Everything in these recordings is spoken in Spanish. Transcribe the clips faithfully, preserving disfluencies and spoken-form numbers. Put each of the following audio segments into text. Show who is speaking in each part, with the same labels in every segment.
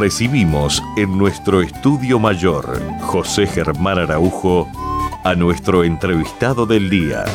Speaker 1: Recibimos en nuestro estudio mayor, José Germán Araujo, a nuestro entrevistado del día.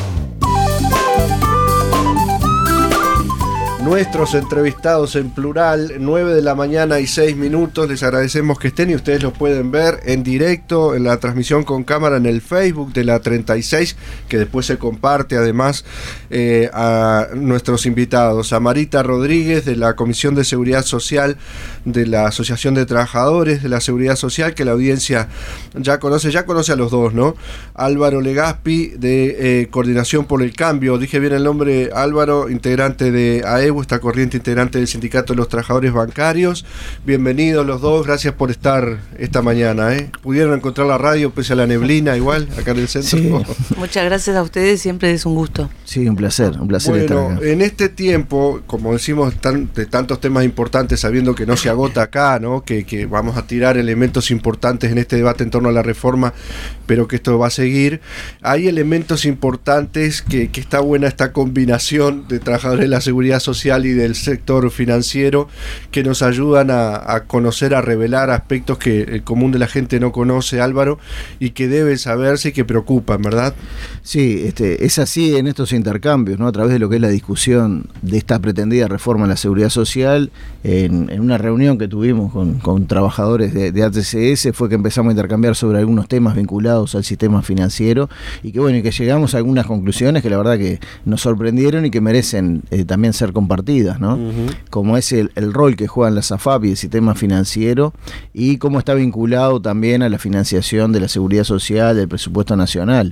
Speaker 2: Nuestros entrevistados en plural, nueve de la mañana y seis minutos. Les agradecemos que estén y ustedes los pueden ver en directo en la transmisión con cámara en el Facebook de la treinta y seis, que después se comparte además eh, a nuestros invitados. A Marita Rodríguez de la Comisión de Seguridad Social de la Asociación de Trabajadores de la Seguridad Social, que la audiencia ya conoce, ya conoce a los dos, ¿no? Álvaro Legaspi de eh, Coordinación por el Cambio, dije bien el nombre, Álvaro, integrante de A E B U, esta corriente integrante del Sindicato de los Trabajadores Bancarios. Bienvenidos los dos, gracias por estar esta mañana, ¿eh? ¿Pudieron encontrar la radio pese a la neblina igual, acá en el centro?
Speaker 3: Sí.
Speaker 4: Muchas gracias a ustedes, siempre es un gusto.
Speaker 3: Sí, un placer, un placer
Speaker 2: bueno,
Speaker 3: estar acá.
Speaker 2: En este tiempo, como decimos, tan, de tantos temas importantes, sabiendo que no se agota acá, ¿no? Que, que vamos a tirar elementos importantes en este debate en torno a la reforma, pero que esto va a seguir, hay elementos importantes que, que está buena esta combinación de trabajadores de la seguridad social y del sector financiero, que nos ayudan a, a conocer, a revelar aspectos que el común de la gente no conoce, Álvaro, y que deben saberse y que preocupan, ¿verdad?
Speaker 3: Sí, este, es así en estos intercambios, ¿no? A través de lo que es la discusión de esta pretendida reforma en la seguridad social, en, en una reunión que tuvimos con, con trabajadores de, de A T C S, fue que empezamos a intercambiar sobre algunos temas vinculados al sistema financiero, y que bueno, y que llegamos a algunas conclusiones que la verdad que nos sorprendieron y que merecen eh, también ser compartidas, ¿no? Uh-huh. Como es el, el rol que juegan las A F A P y el sistema financiero, y cómo está vinculado también a la financiación de la seguridad social, del presupuesto nacional.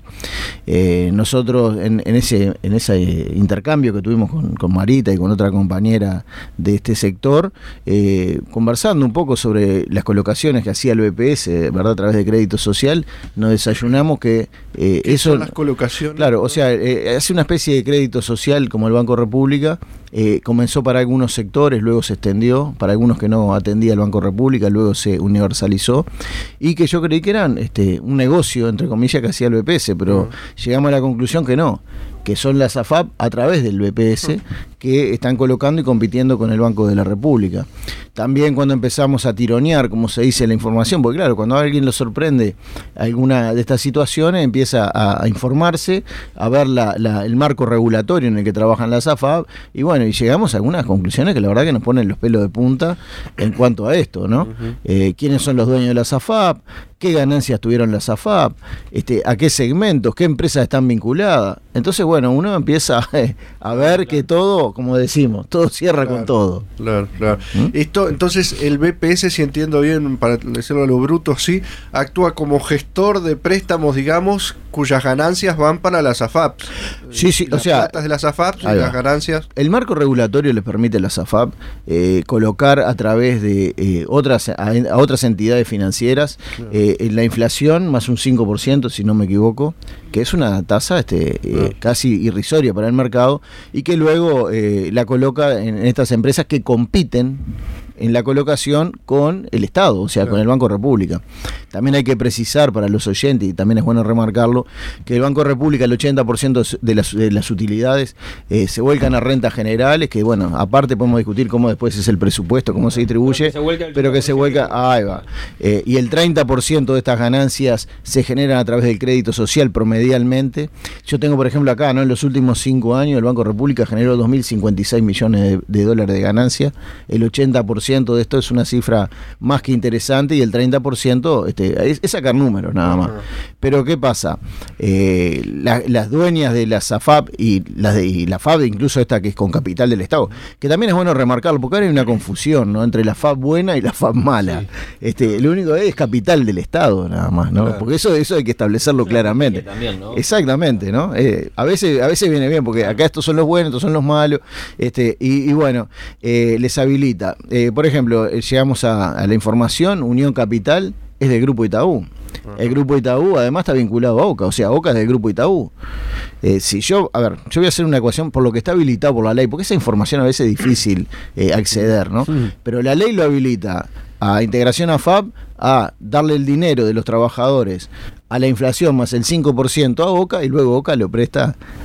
Speaker 3: Eh, nosotros en, en ese en ese intercambio que tuvimos con, con Marita y con otra compañera de este sector, eh, conversando un poco sobre las colocaciones que hacía el B P S, ¿verdad? A través de crédito social, nos desayunamos que eh,
Speaker 2: ¿Qué
Speaker 3: eso...
Speaker 2: son las colocaciones?
Speaker 3: Claro, o sea, eh, hace una especie de crédito social como el Banco República. Eh, comenzó para algunos sectores, luego se extendió para algunos que no atendía el Banco República, luego se universalizó, y que yo creí que eran este, un negocio, entre comillas, que hacía el B P S, pero uh-huh. llegamos a la conclusión que no, que son las A F A P a través del B P S uh-huh. que están colocando y compitiendo con el Banco de la República. También cuando empezamos a tironear, como se dice, la información, porque claro, cuando a alguien lo sorprende alguna de estas situaciones, empieza a, a informarse, a ver la, la, el marco regulatorio en el que trabajan las A F A P, y bueno, y llegamos a algunas conclusiones que la verdad que nos ponen los pelos de punta en cuanto a esto, ¿no? Uh-huh. Eh, ¿quiénes son los dueños de las A F A P? ¿Qué ganancias tuvieron las A F A P? Este, ¿a qué segmentos? ¿Qué empresas están vinculadas? Entonces, bueno, uno empieza a, a ver claro. que todo, como decimos, todo cierra
Speaker 2: claro,
Speaker 3: con todo.
Speaker 2: Claro, claro. ¿Mm? Esto, entonces, el B P S, si entiendo bien, para decirlo a lo bruto, sí, actúa como gestor de préstamos, digamos, cuyas ganancias van para las A F A P.
Speaker 3: Sí, sí,
Speaker 2: las
Speaker 3: o sea...
Speaker 2: platas de las A F A P y las ganancias.
Speaker 3: El marco regulatorio les permite a las A F A P eh, colocar a través de eh, otras, a, a otras entidades financieras claro. eh, la inflación más un cinco por ciento, si no me equivoco, que es una tasa este, eh, casi irrisoria para el mercado, y que luego eh, la coloca en, en estas empresas que compiten en la colocación con el Estado, o sea, claro. con el Banco República. También hay que precisar para los oyentes, y también es bueno remarcarlo, que el Banco República, el ochenta por ciento de las, de las utilidades eh, se vuelcan a rentas generales, que bueno, aparte podemos discutir cómo después es el presupuesto, cómo se distribuye, pero que se, pero que se vuelca, ahí va. Eh, y el treinta por ciento de estas ganancias se generan a través del crédito social promedialmente. Yo tengo, por ejemplo, acá, ¿no? En los últimos cinco años el Banco República generó dos mil cincuenta y seis millones de, de dólares de ganancia. El ochenta por ciento de esto es una cifra más que interesante, y el treinta por ciento este, es, es sacar números nada más. Pero ¿qué pasa? Eh, la, las dueñas de las A F A P y, las de, y la F A P, incluso esta que es con capital del Estado, que también es bueno remarcarlo, porque ahora hay una confusión, ¿no? Entre la F A P buena y la F A P mala. Sí. Este, lo único es capital del Estado nada más, ¿no? Claro. Porque eso, eso hay que establecerlo claramente. También, ¿no? Exactamente, ¿no? Eh, a veces, a veces viene bien, porque acá estos son los buenos, estos son los malos, este, y, y bueno, eh, les habilita. Eh, por ejemplo, llegamos a, a la información, Unión Capital es del Grupo Itaú. El Grupo Itaú además está vinculado a OCA, o sea, OCA es del Grupo Itaú. Eh, si yo, a ver, yo voy a hacer una ecuación por lo que está habilitado por la ley, porque esa información a veces es difícil eh, acceder, ¿no? Sí. Pero la ley lo habilita a Integración A F A P a darle el dinero de los trabajadores a la inflación más el cinco por ciento a OCA, y luego OCA lo presta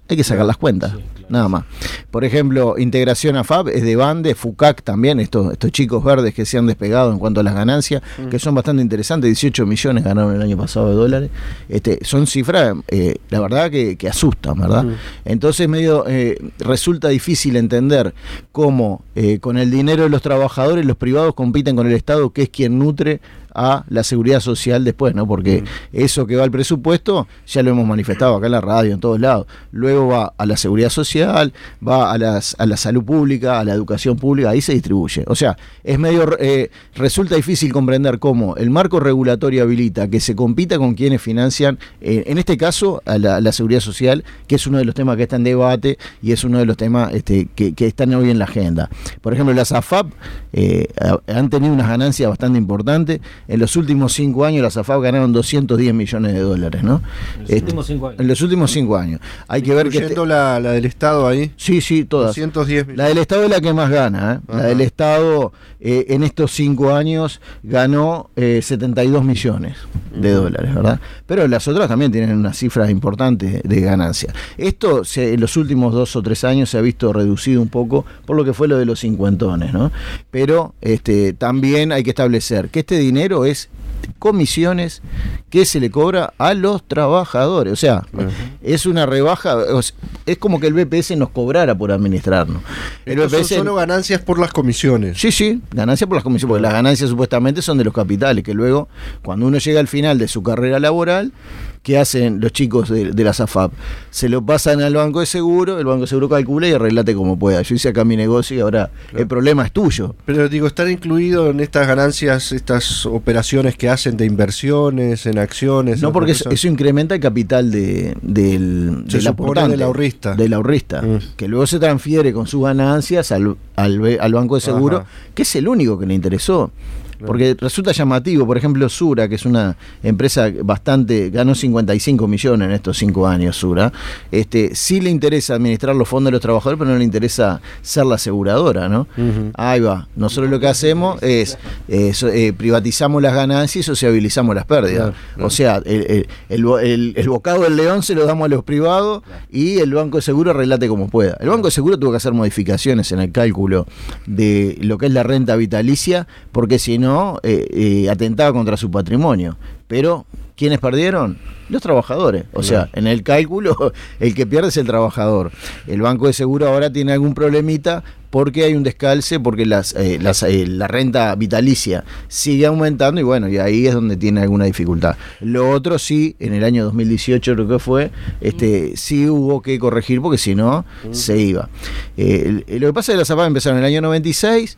Speaker 3: hay que sacar las cuentas, sí, claro, nada más. Por ejemplo, integración A F A B es de Bande, FUCAC también, estos, estos chicos verdes que se han despegado en cuanto a las ganancias, mm. que son bastante interesantes, dieciocho millones ganaron el año pasado de dólares. Este, son cifras, eh, la verdad, que, que asustan, ¿verdad? Mm. Entonces, medio eh, resulta difícil entender cómo eh, con el dinero de los trabajadores los privados compiten con el Estado, que es quien nutre a la seguridad social después, ¿no? Porque mm. eso que va al presupuesto, ya lo hemos manifestado acá en la radio, en todos lados. Luego va a la seguridad social, va a, las, a la salud pública, a la educación pública, ahí se distribuye. O sea, es medio eh, resulta difícil comprender cómo el marco regulatorio habilita que se compita con quienes financian, eh, en este caso, a la, a la seguridad social, que es uno de los temas que está en debate y es uno de los temas este, que, que están hoy en la agenda. Por ejemplo, las A F A B eh, han tenido unas ganancias bastante importantes. En los últimos cinco años las A F A B ganaron doscientos diez millones de dólares, ¿no? En los, este, últimos, cinco años. En los últimos cinco años. Hay que ver que este,
Speaker 2: la, la del Estado ahí.
Speaker 3: Sí, sí, todas.
Speaker 2: doscientos diez millones.
Speaker 3: La del Estado es la que más gana, ¿eh? La del Estado eh, en estos cinco años ganó eh, setenta y dos millones de uh-huh. dólares, ¿verdad? Pero las otras también tienen unas cifras importantes de ganancia. Esto se, en los últimos dos o tres años se ha visto reducido un poco por lo que fue lo de los cincuentones, ¿no? Pero este, también hay que establecer que este dinero es comisiones que se le cobra a los trabajadores, o sea, uh-huh. es una rebaja, es como que el B P S nos cobrara por administrarnos.
Speaker 2: El B P S son solo ganancias por las comisiones.
Speaker 3: Sí, sí, ganancias por las comisiones, porque las ganancias supuestamente son de los capitales, que luego, cuando uno llega al final de su carrera laboral, ¿qué hacen los chicos de, de las A F A B? Se lo pasan al banco de seguro, el banco de seguro calcula y arreglate como pueda. Yo hice acá mi negocio y ahora claro. el problema es tuyo.
Speaker 2: Pero digo, ¿están incluidos en estas ganancias, estas operaciones que hacen de inversiones, en acciones?
Speaker 3: No, porque eso, eso incrementa el capital de, del,
Speaker 2: se
Speaker 3: del aportante,
Speaker 2: del ahorrista.
Speaker 3: Del ahorrista, mm. que luego se transfiere con sus ganancias al, al, al banco de seguro, Ajá. que es el único que le interesó. Porque resulta llamativo, por ejemplo, Sura, que es una empresa bastante, ganó cincuenta y cinco millones en estos cinco años, Sura, este, sí le interesa administrar los fondos de los trabajadores, pero no le interesa ser la aseguradora, ¿no? Uh-huh. Ahí va, nosotros lo que hacemos es, es eh, privatizamos las ganancias y sociabilizamos las pérdidas. Claro, claro. O sea, el, el, el, el, el bocado del león se lo damos a los privados y el banco de seguro arreglate como pueda. El banco de seguro tuvo que hacer modificaciones en el cálculo de lo que es la renta vitalicia, porque si no, No, eh, eh, atentaba contra su patrimonio. Pero, ¿quiénes perdieron? Los trabajadores. O sea, en el cálculo, el que pierde es el trabajador. El banco de seguro ahora tiene algún problemita porque hay un descalce, porque las, eh, las, eh, la renta vitalicia sigue aumentando y bueno, y ahí es donde tiene alguna dificultad. Lo otro sí, en el año dos mil dieciocho creo que fue, este, sí hubo que corregir porque si no, se iba. Eh, lo que pasa es que las A F A B empezaron en el año noventa y seis,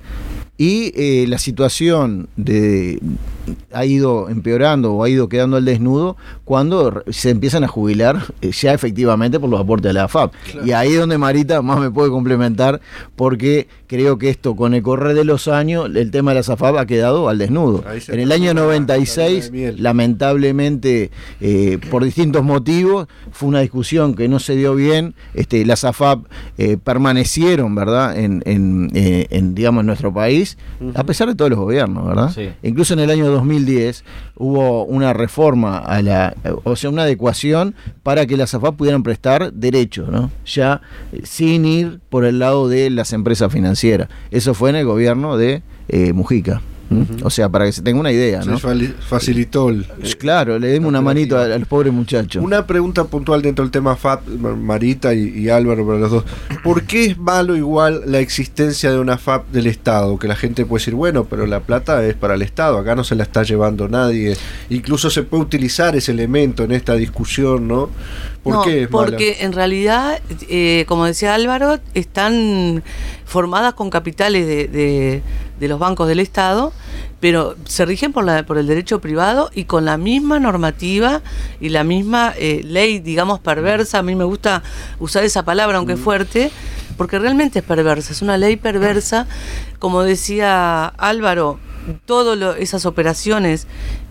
Speaker 3: y eh, la situación de, ha ido empeorando o ha ido quedando al desnudo cuando se empiezan a jubilar eh, ya efectivamente por los aportes de la A F A B. Claro. Y ahí es donde Marita más me puede complementar, porque creo que esto, con el correr de los años, el tema de las A F A B ha quedado al desnudo. En el año noventa y seis, lamentablemente, eh, por distintos motivos, fue una discusión que no se dio bien. Este, las A F A B eh, permanecieron, ¿verdad?, en, en, eh, en, digamos, en nuestro país, a pesar de todos los gobiernos, ¿verdad? Sí. Incluso en el año dos mil diez hubo una reforma a la, o sea, una adecuación para que las A F A B pudieran prestar derechos, ¿no? Ya eh, sin ir por el lado de las empresas financieras. Eso fue en el gobierno de eh, Mujica. ¿Mm? Uh-huh. O sea, para que se tenga una idea, ¿no?
Speaker 2: Se facilitó el,
Speaker 3: claro, le dimos una manito a, a los pobres muchachos.
Speaker 2: Una pregunta puntual dentro del tema F A B, Marita y, y Álvaro, para los dos. ¿Por qué es malo igual la existencia de una F A B del Estado? Que la gente puede decir, bueno, pero la plata es para el Estado, acá no se la está llevando nadie. Incluso se puede utilizar ese elemento en esta discusión, ¿no? ¿Por
Speaker 4: no,
Speaker 2: qué es
Speaker 4: porque
Speaker 2: mala?
Speaker 4: En realidad, eh, como decía Álvaro, están formadas con capitales de, de, de los bancos del Estado, pero se rigen por la por el derecho privado y con la misma normativa y la misma eh, ley, digamos, perversa. A mí me gusta usar esa palabra, aunque fuerte, porque realmente es perversa, es una ley perversa. Como decía Álvaro, todas esas operaciones que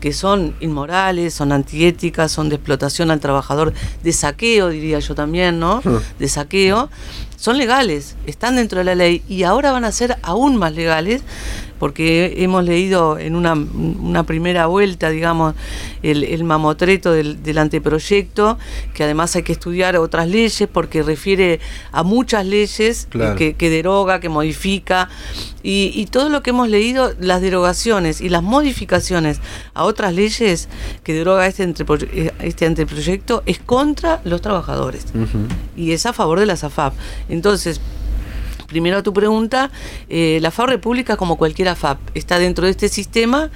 Speaker 4: que son inmorales, son antiéticas, son de explotación al trabajador, de saqueo, diría yo también, ¿no? De saqueo, son legales, están dentro de la ley y ahora van a ser aún más legales porque hemos leído en una, una primera vuelta, digamos, el, el mamotreto del, del anteproyecto, que además hay que estudiar otras leyes porque refiere a muchas leyes, claro, eh, que, que deroga, que modifica, y, y todo lo que hemos leído, las derogaciones y las modificaciones a otras leyes que deroga este, antepro, este anteproyecto es contra los trabajadores, uh-huh, y es a favor de la SAFAP. Entonces, primero a tu pregunta, eh, la FAP República, como cualquier AFAP, está dentro de este sistema,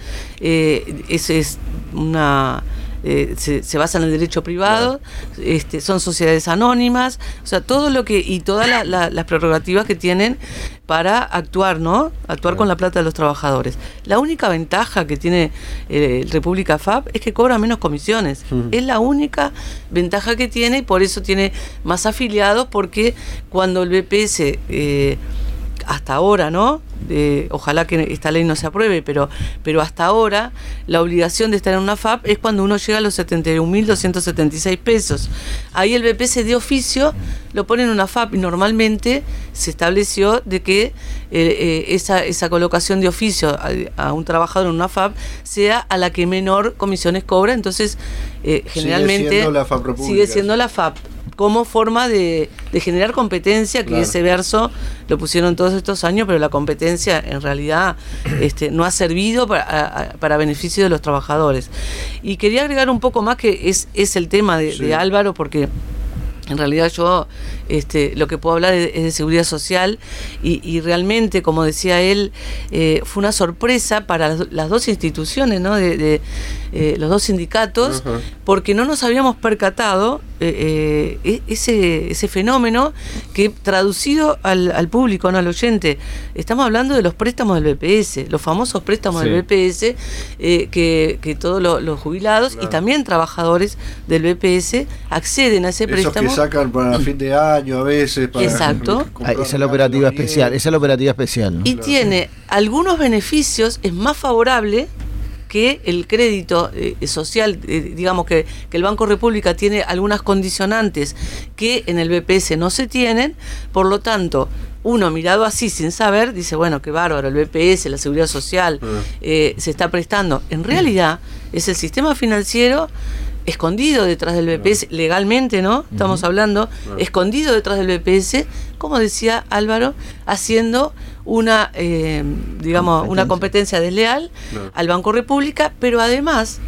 Speaker 4: eh, es, es una... Eh, se, se basa en el derecho privado, claro, este, son sociedades anónimas, o sea, todo lo que, y todas la, la, las prerrogativas que tienen para actuar, ¿no? Actuar, claro, con la plata de los trabajadores. La única ventaja que tiene eh, República FAP es que cobra menos comisiones. Uh-huh. Es la única ventaja que tiene y por eso tiene más afiliados, porque cuando el B P S, eh, hasta ahora, ¿no? Eh, ojalá que esta ley no se apruebe, pero, pero hasta ahora la obligación de estar en una FAP es cuando uno llega a los setenta y un mil doscientos setenta y seis pesos. Ahí el B P S de oficio lo pone en una FAP y normalmente se estableció de que eh, eh, esa, esa colocación de oficio a, a un trabajador en una FAP sea a la que menor comisiones cobra, entonces eh, generalmente
Speaker 2: sigue siendo la FAP República.
Speaker 4: Sigue siendo la FAP como forma de, de generar competencia, que claro, ese verso lo pusieron todos estos años, pero la competencia en realidad este, no ha servido para, a, para beneficio de los trabajadores. Y quería agregar un poco más, que es, es el tema de, sí, de Álvaro, porque en realidad yo este, lo que puedo hablar es, es de seguridad social y, y realmente, como decía él, eh, fue una sorpresa para las, las dos instituciones, ¿no? de, de eh, los dos sindicatos, uh-huh, porque no nos habíamos percatado eh, eh, ese, ese fenómeno que, traducido al, al público, no al oyente, estamos hablando de los préstamos del B P S, los famosos préstamos, sí, del B P S, eh, que, que todos los, los jubilados, claro, y también trabajadores del B P S acceden a ese
Speaker 2: Esos
Speaker 4: préstamo.
Speaker 2: Que sacan para fin de año a veces. Para
Speaker 4: exacto.
Speaker 3: Ah, esa es la operativa especial, esa es la operativa especial, ¿no?
Speaker 4: Y
Speaker 2: claro,
Speaker 4: tiene algunos beneficios, es más favorable que el crédito eh, social, eh, digamos que, que el Banco República tiene algunas condicionantes que en el B P S no se tienen, por lo tanto, uno mirado así sin saber, dice, bueno, qué bárbaro, el B P S, la seguridad social, eh, se está prestando. En realidad, es el sistema financiero escondido detrás del B P S, legalmente, ¿no? Estamos uh-huh, hablando, uh-huh, escondido detrás del B P S, como decía Álvaro, haciendo una, eh, digamos, competencia. una competencia desleal uh-huh, al Banco República, pero además,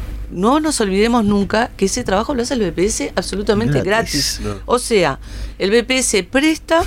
Speaker 4: no nos olvidemos nunca que ese trabajo lo hace el B P S absolutamente gratis. gratis. No. O sea, el B P S presta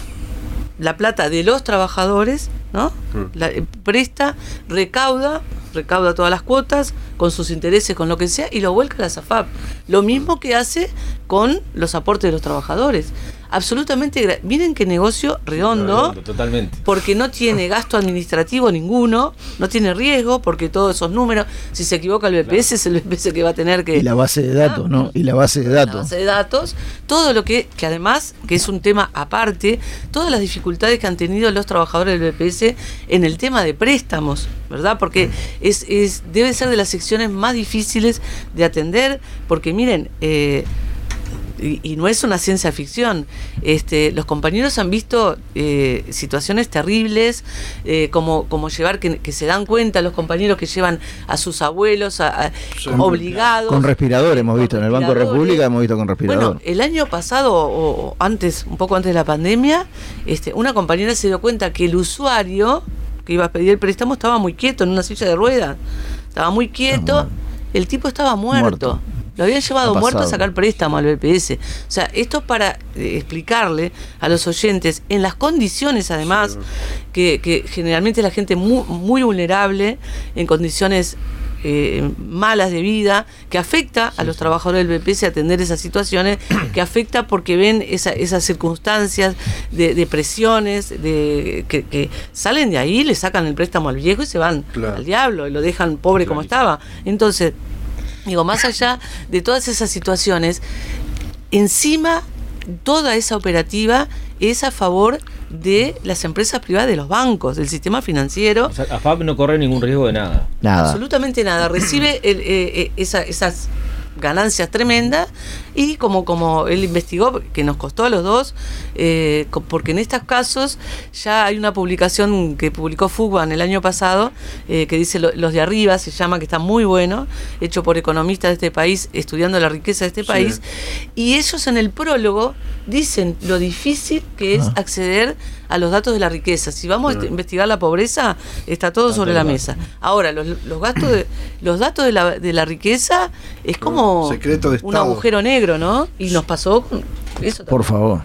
Speaker 4: la plata de los trabajadores, ¿no? Uh-huh. La, eh, presta, recauda, recauda todas las cuotas, con sus intereses, con lo que sea, y lo vuelca a la SAFAP. Lo mismo que hace con los aportes de los trabajadores. Absolutamente, gra- miren qué negocio redondo,
Speaker 5: redondo, totalmente.
Speaker 4: Porque no tiene gasto administrativo ninguno, no tiene riesgo, porque todos esos números, si se equivoca el B P S, claro, es el B P S que va a tener que...
Speaker 3: Y la base de datos, ah, ¿no? Y la base de datos.
Speaker 4: La base de datos, todo lo que, que además, que es un tema aparte, todas las dificultades que han tenido los trabajadores del B P S en el tema de préstamos, ¿verdad? Porque es, es debe ser de las secciones más difíciles de atender, porque miren, eh, Y, y no es una ciencia ficción. Este, los compañeros han visto eh, situaciones terribles, eh, como, como llevar, que, que se dan cuenta los compañeros que llevan a sus abuelos a, a, con, obligados.
Speaker 3: Con respirador hemos visto, en el Banco República hemos visto con respirador.
Speaker 4: Bueno, el año pasado, o antes, un poco antes de la pandemia, este, una compañera se dio cuenta que el usuario que iba a pedir el préstamo estaba muy quieto en una silla de ruedas. Estaba muy quieto, ah, el tipo estaba muerto. muerto. Lo habían llevado muerto a sacar préstamo al B P S. O sea, esto es para eh, explicarle a los oyentes, en las condiciones además, sí, que, que generalmente la gente muy, muy vulnerable, en condiciones eh, malas de vida, que afecta sí, a los trabajadores del B P S a atender esas situaciones, que afecta porque ven esa, esas circunstancias de, de presiones, de, que, que salen de ahí, le sacan el préstamo al viejo y se van, claro, al diablo, y lo dejan pobre, claro, como estaba. Entonces, digo, más allá de todas esas situaciones, encima toda esa operativa es a favor de las empresas privadas, de los bancos, del sistema financiero.
Speaker 5: O sea, AFAP no corre ningún riesgo de nada.
Speaker 3: Nada.
Speaker 4: Absolutamente nada. Recibe el, eh, eh, esa, esas ganancias tremendas y como, como él investigó, que nos costó a los dos, eh, porque en estos casos ya hay una publicación que publicó Fugban el año pasado, eh, que dice lo, Los de Arriba, se llama, que está muy bueno, hecho por economistas de este país, estudiando la riqueza de este sí. país, y ellos en el prólogo dicen lo difícil que es ah. acceder a los datos de la riqueza. Si vamos sí. a investigar la pobreza, está todo sobre la mesa. Ahora, los, los gastos de, los datos de la, de la riqueza es como
Speaker 2: secreto de
Speaker 4: un agujero negro, ¿no? Y nos pasó eso también.
Speaker 3: Por favor.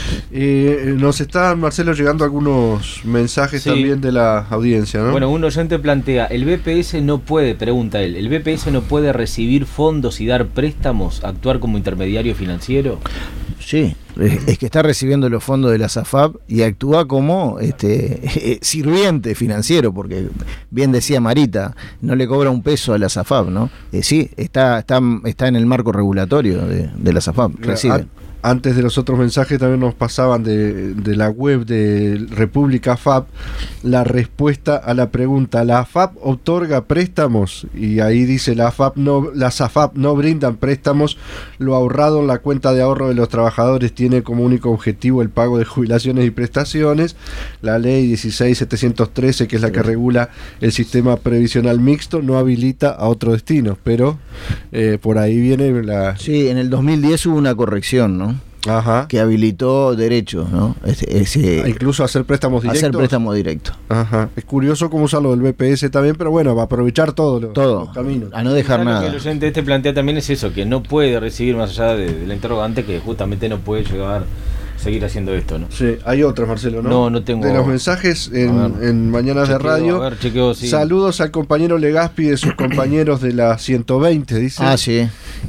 Speaker 2: Eh, nos están, Marcelo, llegando algunos mensajes sí. también de la audiencia, ¿no?
Speaker 5: Bueno, un oyente plantea, el B P S no puede, pregunta él, ¿el B P S no puede recibir fondos y dar préstamos, actuar como intermediario financiero?
Speaker 3: Sí, es que está recibiendo los fondos de la SAFAP y actúa como este sirviente financiero, porque bien decía Marita, no le cobra un peso a la SAFAP, ¿no? Eh, sí, está, está, está en el marco regulatorio de, de la SAFAP, recibe.
Speaker 2: Antes de los otros mensajes también nos pasaban de, de la web de República F A P la respuesta a la pregunta, ¿la F A P otorga préstamos? Y ahí dice, la F A P no, las A F A P no brindan préstamos, lo ahorrado en la cuenta de ahorro de los trabajadores tiene como único objetivo el pago de jubilaciones y prestaciones. La ley dieciséis mil setecientos trece, que es la que regula el sistema previsional mixto, no habilita a otro destino, pero eh, por ahí viene la...
Speaker 3: Sí, en el dos mil diez hubo una corrección, ¿no?
Speaker 2: Ajá.
Speaker 3: Que habilitó derechos, ¿no? Ese, ese,
Speaker 2: incluso hacer préstamos directos.
Speaker 3: Hacer préstamo directo.
Speaker 2: Ajá. Es curioso cómo usa lo del B P S también, pero bueno, va a aprovechar todo lo,
Speaker 3: todo,
Speaker 2: los caminos.
Speaker 3: A no dejar nada.
Speaker 5: Lo que el oyente este plantea también es eso, que no puede recibir, más allá de, de la interrogante, que justamente no puede llegar seguir haciendo esto, ¿no?
Speaker 2: Sí, hay otras, Marcelo, ¿no?
Speaker 5: No, no tengo.
Speaker 2: De los mensajes en, en Mañanas chequeo, de Radio.
Speaker 5: A ver, chequeo, sí.
Speaker 2: Saludos al compañero Legaspi y de sus compañeros de la ciento veinte, dice.
Speaker 3: Ah, sí.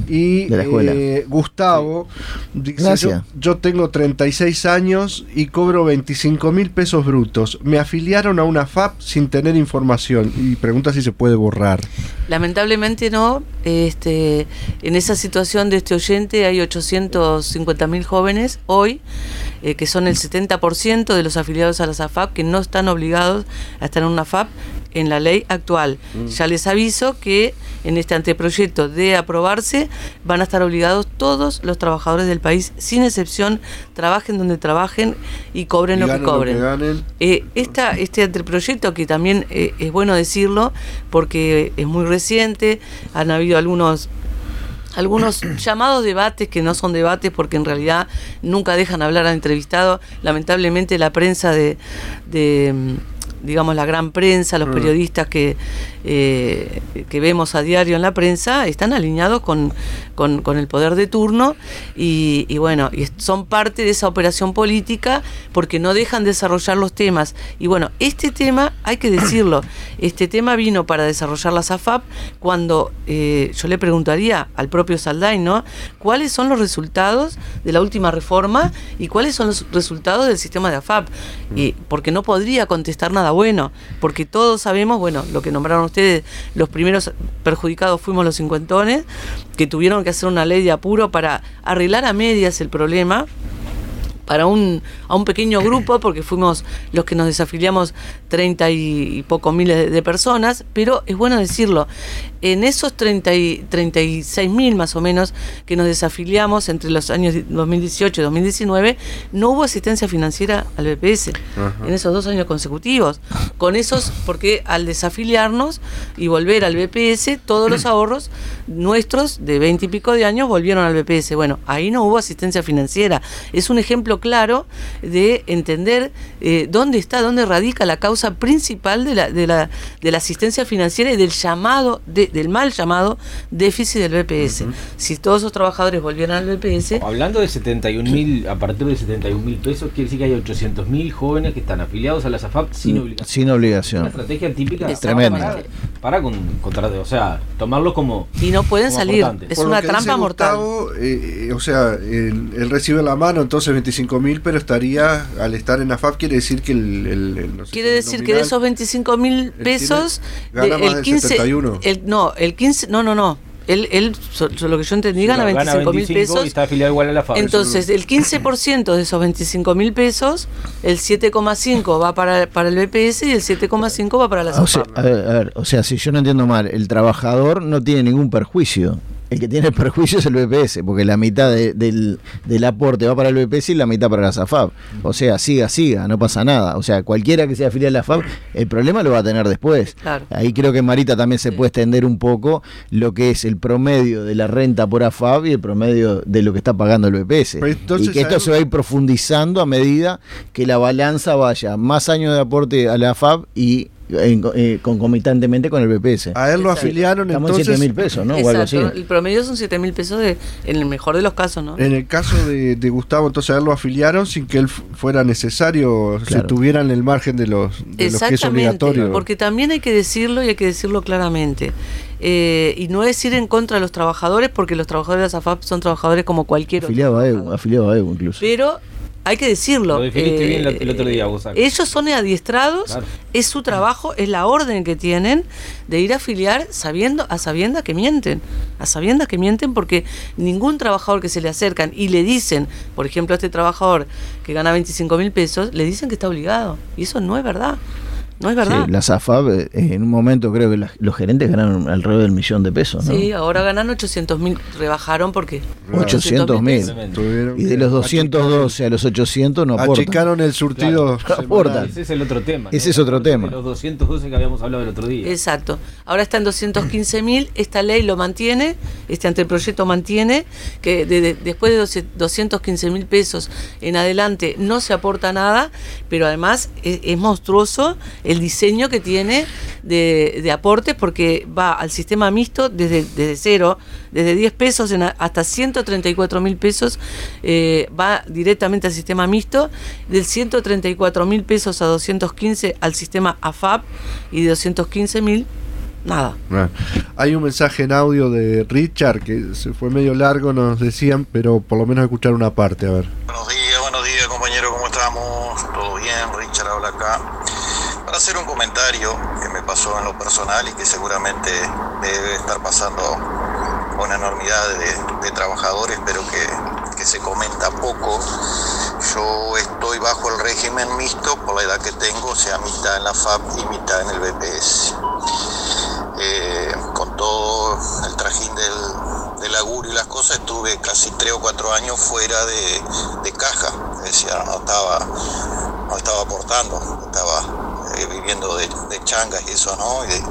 Speaker 2: Y
Speaker 3: de la escuela.
Speaker 2: Eh, Gustavo sí. dice,
Speaker 3: Gracias.
Speaker 2: Yo, yo tengo treinta y seis años y cobro veinticinco mil pesos brutos. Me afiliaron a una F A P sin tener información y pregunta si se puede borrar.
Speaker 4: Lamentablemente no. Este, en esa situación de este oyente hay ochocientos cincuenta mil jóvenes hoy, eh, que son el setenta por ciento de los afiliados a las A F A P, que no están obligados a estar en una F A P en la ley actual. Mm. Ya les aviso que en este anteproyecto de aprobarse van a estar obligados todos los trabajadores del país, sin excepción, trabajen donde trabajen y cobren y lo que cobren. Lo que eh, esta, este anteproyecto, que también eh, es bueno decirlo porque es muy reciente, han habido algunos algunos llamados debates que no son debates porque en realidad nunca dejan hablar al entrevistado. Lamentablemente la prensa de, de digamos la gran prensa, los periodistas que eh, que vemos a diario en la prensa están alineados con, con, con el poder de turno y, y bueno, y son parte de esa operación política porque no dejan desarrollar los temas. Y bueno, este tema, hay que decirlo, este tema vino para desarrollar las A F A P cuando eh, yo le preguntaría al propio Saldain, ¿no? ¿Cuáles son los resultados de la última reforma y cuáles son los resultados del sistema de A F A P? Y porque no podría contestar nada bueno, porque todos sabemos, bueno, lo que nombraron ustedes, los primeros perjudicados fuimos los cincuentones, que tuvieron que hacer una ley de apuro para arreglar a medias el problema, para un a un pequeño grupo, porque fuimos los que nos desafiliamos treinta y, y pocos miles de, de personas, pero es bueno decirlo, en esos treinta y, treinta y seis mil más o menos que nos desafiliamos entre los años dos mil dieciocho y dos mil diecinueve, no hubo asistencia financiera al B P S. Ajá. En esos dos años consecutivos. Con esos, porque al desafiliarnos y volver al B P S, todos los ahorros nuestros de veinte y pico de años volvieron al B P S. Bueno, ahí no hubo asistencia financiera. Es un ejemplo claro de entender eh, dónde está, dónde radica la causa principal de la, de la, de la asistencia financiera y del llamado, de, del mal llamado déficit del B P S. Uh-huh. Si todos esos trabajadores volvieran al B P S...
Speaker 5: Hablando de setenta y un mil, a partir de setenta y un mil pesos, quiere decir que hay ochocientos mil jóvenes que están afiliados a las A F A P sin obligación.
Speaker 3: Sin obligación.
Speaker 5: Una estrategia típica
Speaker 3: es tremenda.
Speaker 5: Para, para con, contra, o sea, tomarlos como...
Speaker 4: Y no pueden salir, es
Speaker 2: Por
Speaker 4: una trampa mortal.
Speaker 2: Gustavo, eh, o sea, él, él recibe la mano, entonces veinticinco mil, pero estaría, al estar en A F A P, quiere decir que el... el, el no sé,
Speaker 4: quiere decir nominal, que de esos veinticinco mil pesos,
Speaker 2: gana
Speaker 4: de,
Speaker 2: más
Speaker 4: el quince,
Speaker 2: setenta y uno.
Speaker 4: El, no, el quince, no, no, no. Él, él so, so, lo que yo entendí, gana veinticinco mil pesos.
Speaker 5: Y está afiliado igual a la FAP.
Speaker 4: Entonces, el quince por ciento de esos veinticinco mil pesos, el siete coma cinco va para, para el B P S y el siete coma cinco va para la
Speaker 3: o sea,
Speaker 4: SAFAP.
Speaker 3: a ver, a ver, o sea, si yo no entiendo mal, el trabajador no tiene ningún perjuicio. El que tiene el perjuicio es el B P S, porque la mitad de, del, del aporte va para el B P S y la mitad para la SAFAP. O sea, siga, siga, no pasa nada. O sea, cualquiera que sea afiliado a la FAP, el problema lo va a tener después. Claro. Ahí creo que Marita también se sí. puede extender un poco lo que es el promedio de la renta por AFAP y el promedio de lo que está pagando el B P S. Y que esto se va a ir profundizando a medida que la balanza vaya más años de aporte a la AFAP y En, eh, concomitantemente con el B P S.
Speaker 2: A él lo
Speaker 3: Exacto.
Speaker 2: afiliaron.
Speaker 3: Estamos
Speaker 2: entonces
Speaker 3: en siete mil pesos, ¿no?
Speaker 4: Exacto.
Speaker 3: O algo así.
Speaker 4: El promedio son siete mil pesos de, en el mejor de los casos, ¿no?
Speaker 2: En el caso de, de Gustavo, entonces a él lo afiliaron sin que él fuera necesario, claro. se tuvieran el margen de los, de los que es obligatorio.
Speaker 4: Porque también hay que decirlo y hay que decirlo claramente. Eh, y no es ir en contra de los trabajadores, porque los trabajadores de la SAFAP son trabajadores como cualquier
Speaker 3: afiliado
Speaker 4: otro.
Speaker 3: A E U, afiliado a E U incluso.
Speaker 4: Pero hay que decirlo.
Speaker 5: Lo definiste eh, bien el otro día, vos.
Speaker 4: Ellos son adiestrados, claro. es su trabajo, es la orden que tienen de ir a afiliar sabiendo, a sabiendas que mienten, a sabiendas que mienten, porque ningún trabajador que se le acercan y le dicen, por ejemplo, a este trabajador que gana veinticinco mil pesos, le dicen que está obligado. Y eso no es verdad. No es verdad.
Speaker 3: Sí, la SAFAP, eh, en un momento creo que la, los gerentes ganaron alrededor del millón de pesos, ¿no?
Speaker 4: Sí, ahora ganan ochocientos mil, rebajaron porque...
Speaker 3: ochocientos mil. Y de los doscientos doce a los ochocientos no aportan.
Speaker 2: Achicaron el surtido.
Speaker 3: Claro, no aportan.
Speaker 5: Ese es el otro tema. ¿no?
Speaker 3: Ese es otro tema.
Speaker 5: De los doscientos doce que habíamos hablado el otro día.
Speaker 4: Exacto. Ahora está en doscientos quince mil, esta ley lo mantiene, este anteproyecto mantiene, que de, de, después de doscientos quince mil pesos en adelante no se aporta nada, pero además es, es monstruoso el diseño que tiene de, de aportes, porque va al sistema mixto desde, desde cero, desde diez pesos en a, hasta ciento treinta y cuatro mil pesos, eh, va directamente al sistema mixto, del ciento treinta y cuatro mil pesos a doscientos quince al sistema AFAP y de doscientos quince mil nada.
Speaker 2: Bueno, hay un mensaje en audio de Richard que se fue medio largo, nos decían, pero por lo menos escuchar una parte, a ver.
Speaker 6: Buenos días, buenos días compañero, ¿cómo estamos? ¿Todo bien? Richard habla acá. Para hacer un comentario que me pasó en lo personal y que seguramente debe estar pasando a una enormidad de, de trabajadores, pero que, que se comenta poco. Yo estoy bajo el régimen mixto por la edad que tengo, o sea, mitad en la FAP y mitad en el B P S. Eh, con todo el trajín del, del laburo y las cosas, estuve casi tres o cuatro años fuera de, de caja, es decir, no estaba, no estaba aportando, estaba eh, viviendo de, de changas y eso, ¿no? Y, de,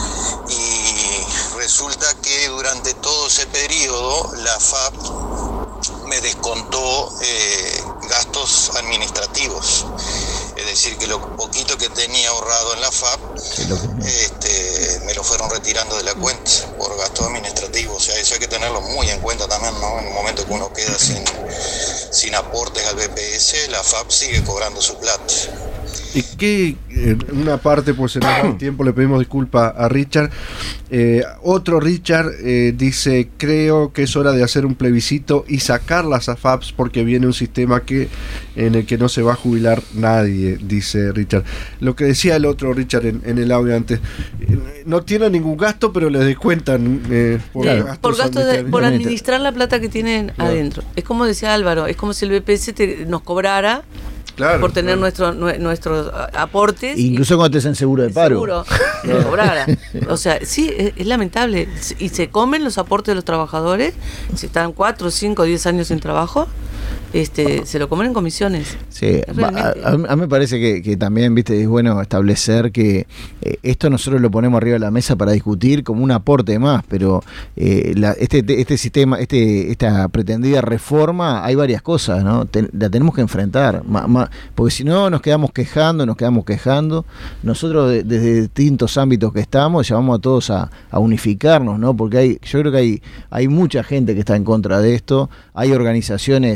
Speaker 6: y resulta que durante todo ese periodo la FAP me descontó eh, gastos administrativos. Es decir, que lo poquito que tenía ahorrado en la FAP, este, me lo fueron retirando de la cuenta por gastos administrativos. O sea, eso hay que tenerlo muy en cuenta también, ¿no? En el momento que uno queda sin, sin aportes al B P S, la FAP sigue cobrando su plata.
Speaker 2: Y que en una parte, pues en el tiempo le pedimos disculpas a Richard. Eh, otro Richard eh, dice: creo que es hora de hacer un plebiscito y sacar las AFAPs porque viene un sistema que en el que no se va a jubilar nadie, dice Richard. Lo que decía el otro Richard en, en el audio antes, eh, no tienen ningún gasto, pero les descuentan eh, por,
Speaker 4: claro.
Speaker 2: gastos
Speaker 4: por gastos de, por administrar la plata que tienen claro. adentro. Es como decía Álvaro, es como si el B P S te, nos cobrara. Claro, por tener claro. nuestro, nuestros aportes.
Speaker 3: Incluso cuando te hacen seguro de paro.
Speaker 4: Seguro, que cobrara. O sea, sí, es, es lamentable. Y se comen los aportes de los trabajadores. Si están cuatro, cinco, diez años sin trabajo, este, se lo comen en comisiones.
Speaker 3: Sí, a, a, a mí me parece que, que también, viste, es bueno establecer que eh, esto nosotros lo ponemos arriba de la mesa para discutir como un aporte más, pero eh, la, este, este sistema, este, esta pretendida reforma, hay varias cosas, ¿no? Ten, la tenemos que enfrentar, ma, ma, porque si no nos quedamos quejando, nos quedamos quejando. Nosotros de, desde distintos ámbitos que estamos, llamamos a todos a, a unificarnos, ¿no? Porque hay, yo creo que hay, hay mucha gente que está en contra de esto, hay organizaciones prestigiosas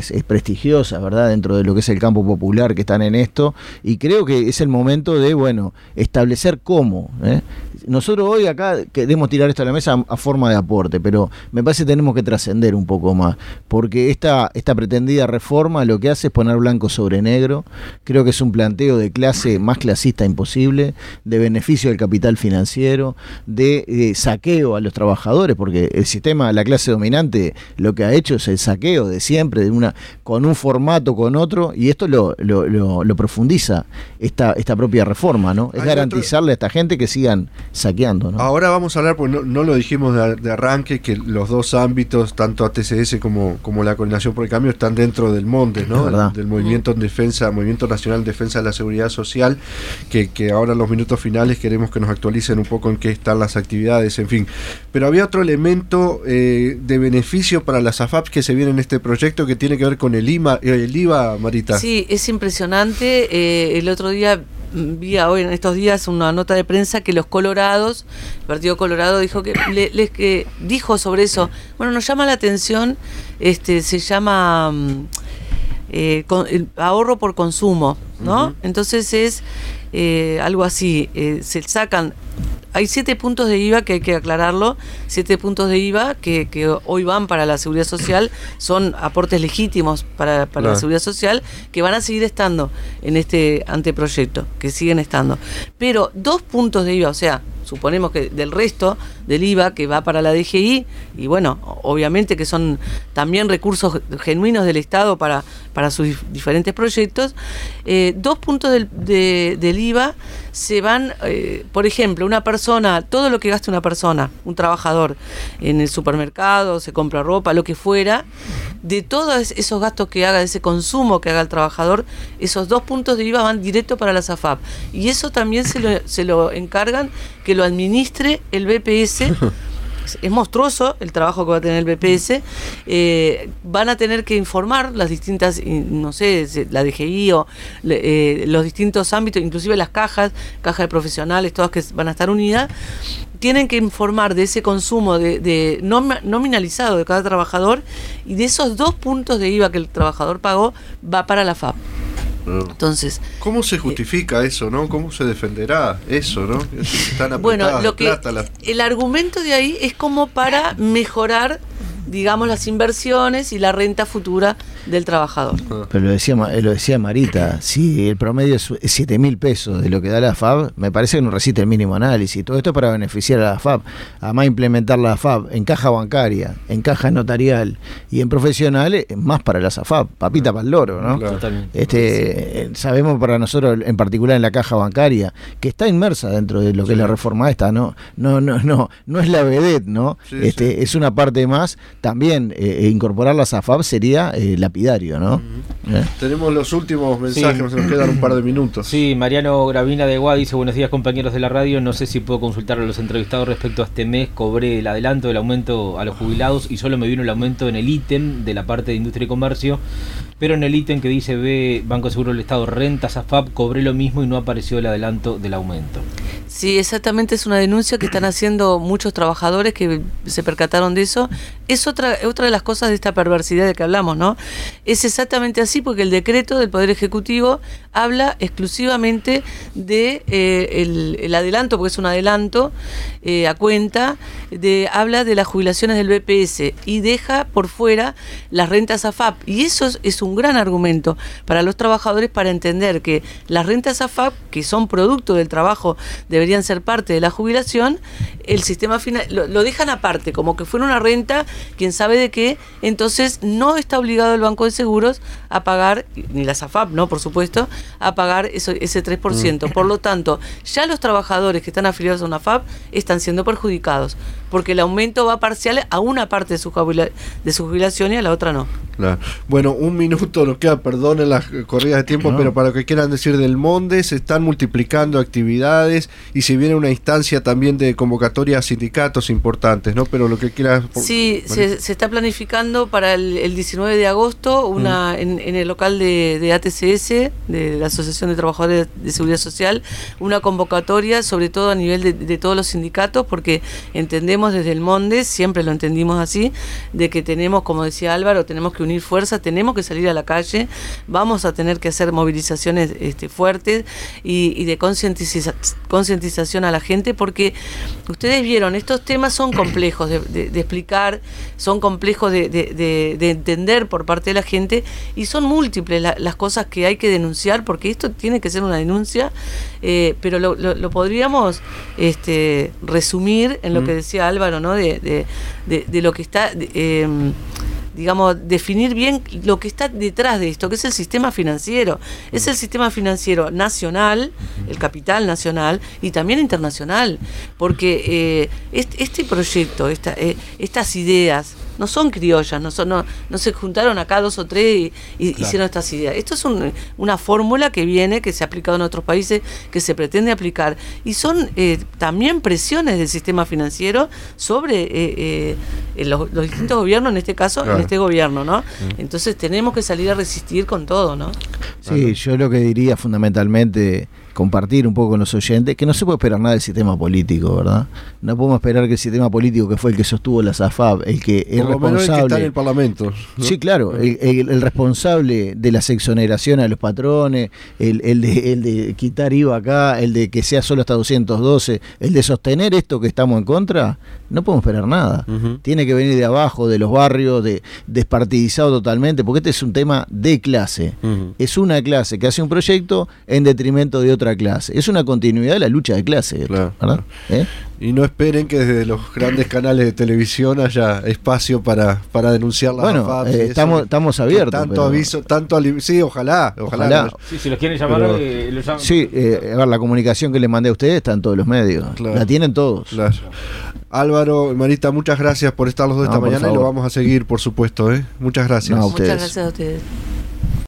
Speaker 3: prestigiosas, ¿verdad? Dentro de lo que es el campo popular que están en esto, y creo que es el momento de, bueno, establecer cómo, ¿eh? Nosotros hoy acá queremos tirar esto a la mesa a, a forma de aporte, pero me parece que tenemos que trascender un poco más, porque esta, esta pretendida reforma lo que hace es poner blanco sobre negro. Creo que es un planteo de clase más clasista imposible, de beneficio del capital financiero, de, de saqueo a los trabajadores, porque el sistema, la clase dominante, lo que ha hecho es el saqueo de siempre, de una, con un formato, con otro, y esto lo, lo, lo, lo profundiza esta, esta propia reforma, ¿no? Es
Speaker 2: Hay
Speaker 3: garantizarle a esta gente que sigan saqueando, ¿no?
Speaker 2: Ahora vamos a hablar, porque no, no lo dijimos de, de arranque, que los dos ámbitos, tanto A T C S como, como la Coordinación por el Cambio, están dentro del MONDES, ¿no? Del, del Movimiento en Defensa, Movimiento Nacional en Defensa de la Seguridad Social, que, que ahora en los minutos finales queremos que nos actualicen un poco en qué están las actividades, en fin. Pero había otro elemento eh, de beneficio para las A F A P que se viene en este proyecto, que tiene que ver con el I M A, el I V A, Marita.
Speaker 4: Sí, es impresionante. Eh, el otro día vi hoy en estos días una nota de prensa que los colorados, el Partido Colorado dijo que le, les que dijo sobre eso. Bueno, nos llama la atención, este se llama eh, con, el ahorro por consumo, ¿no? Uh-huh. Entonces es eh, algo así, eh, se sacan. Hay siete puntos de I V A que hay que aclararlo, siete puntos de I V A que, que hoy van para la Seguridad Social, son aportes legítimos para, para claro. la Seguridad Social, que van a seguir estando en este anteproyecto, que siguen estando. Pero dos puntos de I V A, o sea, suponemos que del resto del I V A que va para la D G I, y bueno, obviamente que son también recursos genuinos del Estado para, para sus diferentes proyectos, eh, dos puntos del, de, del I V A se van, eh, por ejemplo, una persona, todo lo que gaste una persona, un trabajador en el supermercado, se compra ropa, lo que fuera, de todos esos gastos que haga, de ese consumo que haga el trabajador, esos dos puntos de I V A van directo para las A F A P. Y eso también se lo, se lo encargan que lo administre el B P S. Es monstruoso el trabajo que va a tener el B P S. Eh, van a tener que informar las distintas, no sé, la D G I o eh, los distintos ámbitos, inclusive las cajas, cajas de profesionales, todas que van a estar unidas, tienen que informar de ese consumo de, de nominalizado de cada trabajador, y de esos dos puntos de I V A que el trabajador pagó, va para la F A P. Entonces,
Speaker 2: ¿cómo se justifica eh, eso, no? ¿Cómo se defenderá eso, no? Están
Speaker 4: bueno, lo que plata, la... el argumento de ahí es como para mejorar, digamos, las inversiones y la renta futura del trabajador.
Speaker 3: Pero lo decía, lo decía Marita, si el promedio es siete mil pesos de lo que da la F A P, me parece que no resiste el mínimo análisis. Todo esto es para beneficiar a la F A P. Además, implementar la F A P en caja bancaria, en caja notarial y en profesionales, más para las A F A P. Papita para el loro, ¿no?
Speaker 5: Claro.
Speaker 3: Este, sabemos para nosotros, en particular en la caja bancaria, que está inmersa dentro de lo que sí. es la reforma esta, ¿no? No, no, no, no es la vedette, ¿no? Sí, este, sí. Es una parte más. También eh, incorporar las A F A P sería eh, la lapidario, ¿no?
Speaker 2: Uh-huh. ¿Eh? Tenemos los últimos mensajes, sí. nos quedan un par de minutos.
Speaker 5: Sí, Mariano Gravina de Guá dice: buenos días, compañeros de la radio, no sé si puedo consultar a los entrevistados respecto a este mes, cobré el adelanto del aumento a los jubilados y solo me vino el aumento en el ítem de la parte de industria y comercio, pero en el ítem que dice B, Banco Seguro del Estado, rentas A F A P, cobré lo mismo y no apareció el adelanto del aumento.
Speaker 4: Sí, exactamente, es una denuncia que están haciendo muchos trabajadores que se percataron de eso. Es otra, otra de las cosas de esta perversidad de que hablamos, ¿no? Es exactamente así, porque el decreto del Poder Ejecutivo habla exclusivamente de eh, el, el adelanto, porque es un adelanto eh, a cuenta, de, habla de las jubilaciones del B P S y deja por fuera las rentas A F A P. Y eso es, es un gran argumento para los trabajadores para entender que las rentas A F A P, que son producto del trabajo, deberían ser parte de la jubilación. El sistema final lo, lo dejan aparte, como que fuera una renta, quién sabe de qué. Entonces no está obligado el Banco de Seguros a pagar, ni las A F A P, no, por supuesto, a pagar eso, ese tres por ciento. Por lo tanto, ya los trabajadores que están afiliados a una F A P están siendo perjudicados, porque el aumento va parcial a una parte de su, jubila, de su jubilación y a la otra no.
Speaker 2: Claro. Bueno, un minuto nos queda, perdonen las corridas de tiempo, no. pero para lo que quieran decir del MONDES, se están multiplicando actividades y si viene una instancia también de convocatoria a sindicatos importantes, ¿no? Pero lo que quieras...
Speaker 4: Sí, se, se está planificando para el, el diecinueve de agosto una mm. en, en el local de, de A T C S, de la Asociación de Trabajadores de Seguridad Social, una convocatoria, sobre todo a nivel de, de todos los sindicatos, porque entendemos desde el Monde, siempre lo entendimos así, de que tenemos, como decía Álvaro, tenemos que unir fuerzas, tenemos que salir a la calle, vamos a tener que hacer movilizaciones este, fuertes y, y de concientiza, concientización a la gente, porque ustedes vieron, estos temas son complejos de, de, de explicar, son complejos de, de, de, de entender por parte de la gente, y son múltiples la, las cosas que hay que denunciar, porque esto tiene que ser una denuncia, eh, pero lo, lo, lo podríamos este, resumir en lo mm. que decía Álvaro, ¿no? de, de, de, de lo que está... De, eh, digamos, definir bien lo que está detrás de esto, que es el sistema financiero. Es el sistema financiero nacional, el capital nacional, y también internacional, porque eh, este, este proyecto, esta, eh, estas ideas, no son criollas, no son no, no se juntaron acá dos o tres y, y claro. hicieron estas ideas. Esto es un, una fórmula que viene, que se ha aplicado en otros países, que se pretende aplicar, y son eh, también presiones del sistema financiero sobre eh, eh, los, los distintos gobiernos, en este caso, claro. en este gobierno, ¿no? Entonces tenemos que salir a resistir con todo, ¿no?
Speaker 3: Sí, yo lo que diría fundamentalmente, compartir un poco con los oyentes, que no se puede esperar nada del sistema político, ¿verdad? No podemos esperar que el sistema político, que fue el que sostuvo la SAFAP, el que es
Speaker 2: Por lo
Speaker 3: responsable...
Speaker 2: menos el que está en el Parlamento, ¿no?
Speaker 3: Sí, claro, el, el, el responsable de las exoneraciones a los patrones, el, el, de, el de quitar I V A acá, el de que sea solo hasta doscientos doce, el de sostener esto que estamos en contra, no podemos esperar nada. Uh-huh. Tiene que venir de abajo, de los barrios, de despartidizado totalmente, porque este es un tema de clase. Uh-huh. Es una clase que hace un proyecto en detrimento de otra clase. Es una continuidad de la lucha de clase, claro, ¿verdad? ¿Eh?
Speaker 2: Y no esperen que desde los grandes canales de televisión haya espacio para, para denunciar las
Speaker 3: bueno,
Speaker 2: AFAP.
Speaker 3: Eh, estamos, que, estamos abiertos.
Speaker 2: Tanto
Speaker 3: pero...
Speaker 2: aviso, tanto ali- sí, ojalá, ojalá. ojalá.
Speaker 5: Sí, si los quieren llamar, pero, eh, los llaman.
Speaker 3: Sí, eh, a ver, la comunicación que les mandé a ustedes está en todos los medios. Claro. La tienen todos.
Speaker 2: Claro. Álvaro, Marita, muchas gracias por estar los dos no, esta mañana favor. Y lo vamos a seguir, por supuesto, ¿eh? Muchas gracias.
Speaker 3: No,
Speaker 4: muchas gracias a ustedes.